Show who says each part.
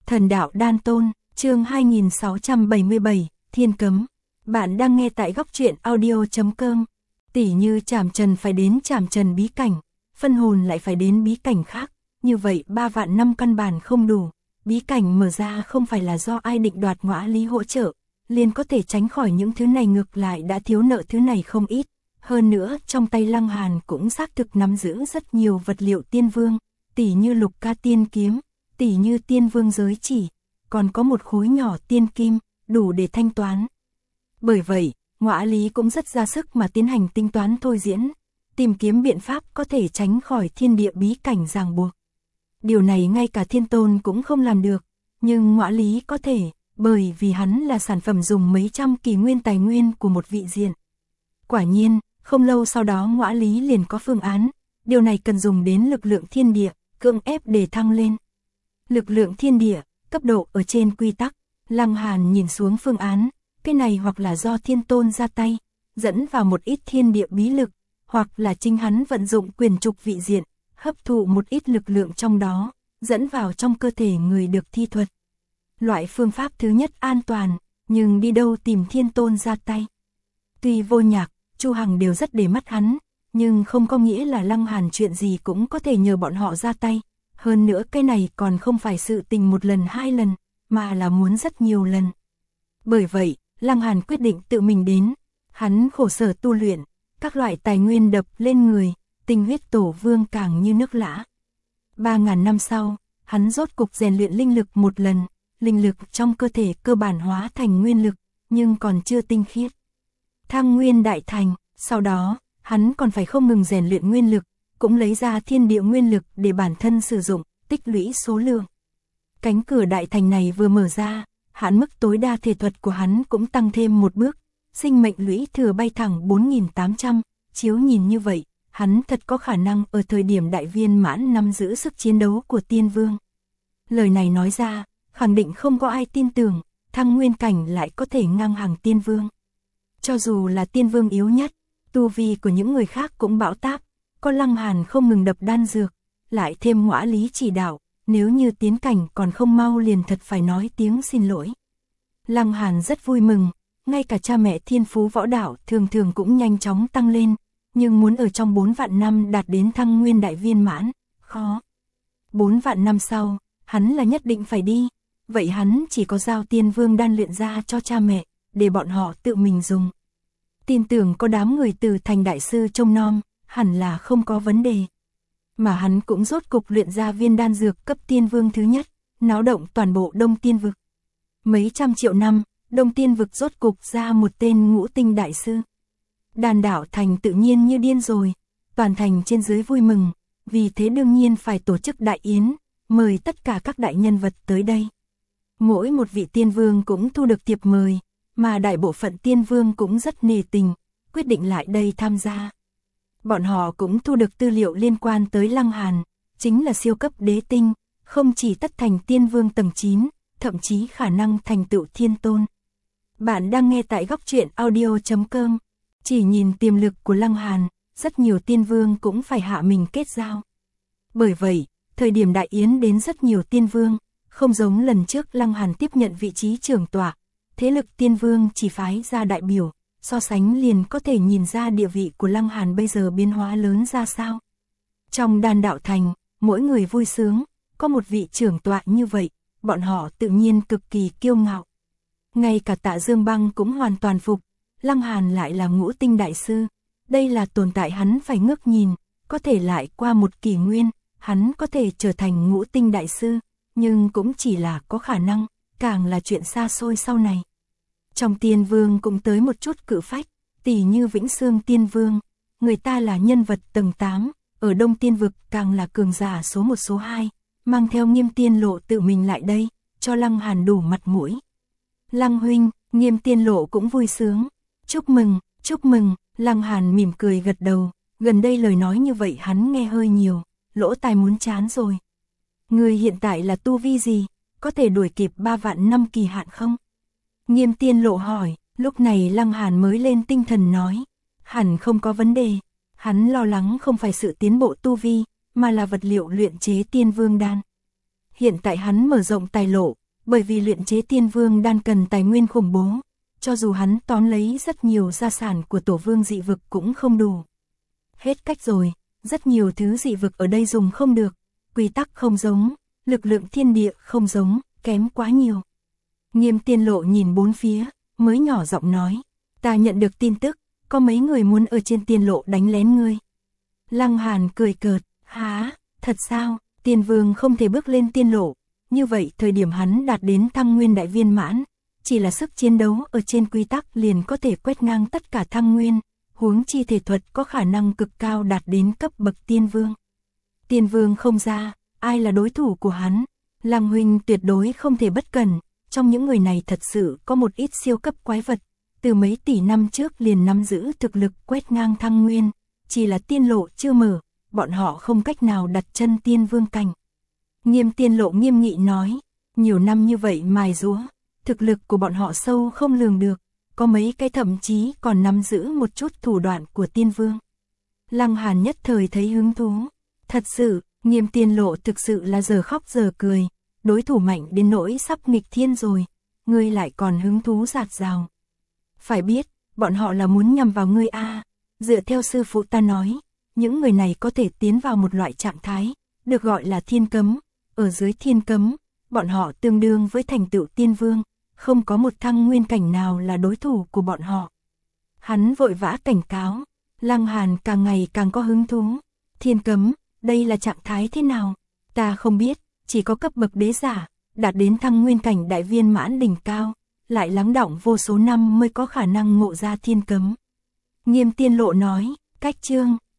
Speaker 1: Thần đạo đan tôn, chương 2677, Thiên cấm. Bạn đang nghe tại góc truyện audio.com. Tỷ như Trảm Trần phải đến Trảm Trần bí cảnh, phân hồn lại phải đến bí cảnh khác, như vậy 3 vạn năm căn bản không đủ. Bí cảnh mở ra không phải là do ai định đoạt Ngõa Lý hỗ trợ, liền có thể tránh khỏi những thứ này, ngược lại đã thiếu nợ thứ này không ít. Hơn nữa, trong tay Lăng Hàn cũng xác thực nắm giữ rất nhiều vật liệu tiên vương, tỷ như Lục Ca tiên kiếm, tỷ như tiên vương giới chỉ, còn có một khối nhỏ tiên kim, đủ để thanh toán. Bởi vậy, Ngõa Lý cũng rất ra sức mà tiến hành tính toán thôi diễn, tìm kiếm biện pháp có thể tránh khỏi thiên địa bí cảnh ràng buộc. Điều này ngay cả Thiên Tôn cũng không làm được, nhưng Ngõa Lý có thể, bởi vì hắn là sản phẩm dùng mấy trăm kỷ nguyên tài nguyên của một vị diện. Quả nhiên, không lâu sau đó Ngõa Lý liền có phương án, điều này cần dùng đến lực lượng thiên địa, cưỡng ép để thăng lên. Lực lượng thiên địa, cấp độ ở trên quy tắc, Lăng Hàn nhìn xuống phương án, cái này hoặc là do Thiên Tôn ra tay, dẫn vào một ít thiên địa bí lực, hoặc là chính hắn vận dụng quyền trục vị diện, hấp thụ một ít lực lượng trong đó, dẫn vào trong cơ thể người được thi thuật. Loại phương pháp thứ nhất an toàn, nhưng đi đâu tìm Thiên Tôn ra tay. Tuy Vô Nhạc, Chu Hằng đều rất để mắt hắn, nhưng không có nghĩa là Lăng Hàn chuyện gì cũng có thể nhờ bọn họ ra tay. Hơn nữa cái này còn không phải sự tình một lần hai lần, mà là muốn rất nhiều lần. Bởi vậy, Lăng Hàn quyết định tự mình đến. Hắn khổ sở tu luyện, các loại tài nguyên đập lên người, tinh huyết tổ vương càng như nước lã. 3.000 năm sau, hắn rốt cục rèn luyện linh lực một lần, linh lực trong cơ thể cơ bản hóa thành nguyên lực, nhưng còn chưa tinh khiết. Thăng nguyên đại thành, sau đó, hắn còn phải không ngừng rèn luyện nguyên lực, cũng lấy ra thiên địa nguyên lực để bản thân sử dụng, tích lũy số lượng. Cánh cửa đại thành này vừa mở ra, hạn mức tối đa thể thuật của hắn cũng tăng thêm một bước, sinh mệnh lũy thừa bay thẳng 4.800, chiếu nhìn như vậy, hắn thật có khả năng ở thời điểm đại viên mãn nắm giữ sức chiến đấu của tiên vương. Lời này nói ra, khẳng định không có ai tin tưởng, thăng nguyên cảnh lại có thể ngang hàng tiên vương. Cho dù là tiên vương yếu nhất, tu vi của những người khác cũng bão táp, có Lăng Hàn không ngừng đập đan dược, lại thêm Ngõa Lý chỉ đạo, nếu như tiến cảnh còn không mau liền thật phải nói tiếng xin lỗi. Lăng Hàn rất vui mừng, ngay cả cha mẹ thiên phú võ đạo thường thường cũng nhanh chóng tăng lên, nhưng muốn ở trong 4 vạn năm đạt đến thăng nguyên đại viên mãn, khó. 4 vạn năm sau, hắn là nhất định phải đi, vậy hắn chỉ có giao tiên vương đan luyện ra cho cha mẹ, để bọn họ tự mình dùng. Tin tưởng có đám người từ thành đại sư trông nom, hẳn là không có vấn đề. Mà hắn cũng rốt cục luyện ra viên đan dược cấp tiên vương thứ nhất, náo động toàn bộ Đông Tiên vực. Mấy trăm triệu năm, Đông Tiên vực rốt cục ra một tên ngũ tinh đại sư. Đan đảo thành tự nhiên như điên rồi, toàn thành trên dưới vui mừng, vì thế đương nhiên phải tổ chức đại yến, mời tất cả các đại nhân vật tới đây. Mỗi một vị tiên vương cũng thu được thiệp mời, mà đại bộ phận tiên vương cũng rất nể tình, quyết định lại đây tham gia. Bọn họ cũng thu được tư liệu liên quan tới Lăng Hàn, chính là siêu cấp đế tinh, không chỉ tất thành tiên vương tầng 9, thậm chí khả năng thành tựu thiên tôn. Bạn đang nghe tại góc truyện audio.com. Chỉ nhìn tiềm lực của Lăng Hàn, rất nhiều tiên vương cũng phải hạ mình kết giao. Bởi vậy, thời điểm đại yến đến rất nhiều tiên vương, không giống lần trước Lăng Hàn tiếp nhận vị trí trưởng tọa, thế lực tiên vương chỉ phái ra đại biểu, so sánh liền có thể nhìn ra địa vị của Lăng Hàn bây giờ biến hóa lớn ra sao. Trong đan đạo thành, mỗi người vui sướng, có một vị trưởng tọa như vậy, bọn họ tự nhiên cực kỳ kiêu ngạo. Ngay cả Tạ Dương Băng cũng hoàn toàn phục, Lăng Hàn lại là ngũ tinh đại sư, đây là tồn tại hắn phải ngước nhìn, có thể lại qua một kỷ nguyên, hắn có thể trở thành ngũ tinh đại sư, nhưng cũng chỉ là có khả năng, càng là chuyện xa xôi sau này. Trong tiên vương cũng tới một chút cự phách, tỷ như Vĩnh Xương tiên vương, người ta là nhân vật tầng 8, ở Đông Tiên vực càng là cường giả số 1 số 2, mang theo Nghiêm Tiên Lộ tự mình lại đây, cho Lăng Hàn đủ mặt mũi. Lăng huynh, Nghiêm Tiên Lộ cũng vui sướng, chúc mừng, Lăng Hàn mỉm cười gật đầu, gần đây lời nói như vậy hắn nghe hơi nhiều, lỗ tai muốn chán rồi. Người hiện tại là tu vi gì, có thể đuổi kịp 3 vạn năm kỳ hạn không? Nghiêm Tiên Lộ hỏi, lúc này Lăng Hàn mới lên tinh thần nói, hẳn không có vấn đề, hắn lo lắng không phải sự tiến bộ tu vi, mà là vật liệu luyện chế tiên vương đan. Hiện tại hắn mở rộng tài lộ, bởi vì luyện chế tiên vương đan cần tài nguyên khủng bố, cho dù hắn tóm lấy rất nhiều gia sản của tổ vương dị vực cũng không đủ. Hết cách rồi, rất nhiều thứ dị vực ở đây dùng không được, quy tắc không giống, lực lượng thiên địa không giống, kém quá nhiều. Nghiêm Tiên Lộ nhìn bốn phía, mới nhỏ giọng nói, ta nhận được tin tức, có mấy người muốn ở trên tiên lộ đánh lén ngươi. Lăng Hàn cười cợt, há, thật sao, tiên vương không thể bước lên tiên lộ, như vậy thời điểm hắn đạt đến thăng nguyên đại viên mãn, chỉ là sức chiến đấu ở trên quy tắc liền có thể quét ngang tất cả thăng nguyên, huống chi thể thuật có khả năng cực cao đạt đến cấp bậc tiên vương. Tiên vương không ra, ai là đối thủ của hắn? Lăng huynh tuyệt đối không thể bất cẩn, trong những người này thật sự có một ít siêu cấp quái vật, từ mấy tỷ năm trước liền nắm giữ thực lực quét ngang thăng nguyên, chỉ là tiên lộ chưa mở, bọn họ không cách nào đặt chân tiên vương cảnh. Nghiêm Tiên Lộ nghiêm nghị nói, nhiều năm như vậy mài giũa, thực lực của bọn họ sâu không lường được, có mấy cái thậm chí còn nắm giữ một chút thủ đoạn của tiên vương. Lăng Hàn nhất thời thấy hứng thú, thật sự, Nghiêm Tiên Lộ thực sự là giờ khóc giờ cười, đối thủ mạnh đến nỗi sắp nghịch thiên rồi, ngươi lại còn hứng thú dạt dào. Phải biết, bọn họ là muốn nhằm vào ngươi a. Dựa theo sư phụ ta nói, những người này có thể tiến vào một loại trạng thái, được gọi là thiên cấm, ở dưới thiên cấm, bọn họ tương đương với thành tựu tiên vương, không có một thăng nguyên cảnh nào là đối thủ của bọn họ. Hắn vội vã cảnh cáo, Lăng Hàn càng ngày càng có hứng thú, thiên cấm, đây là trạng thái thế nào? Ta không biết, chỉ có cấp bậc đế giả, đạt đến thăng nguyên cảnh đại viên mãn đỉnh cao, lại lắng đọng vô số năm mới có khả năng ngộ ra thiên cấm. Nghiêm Tiên Lộ nói, cách chương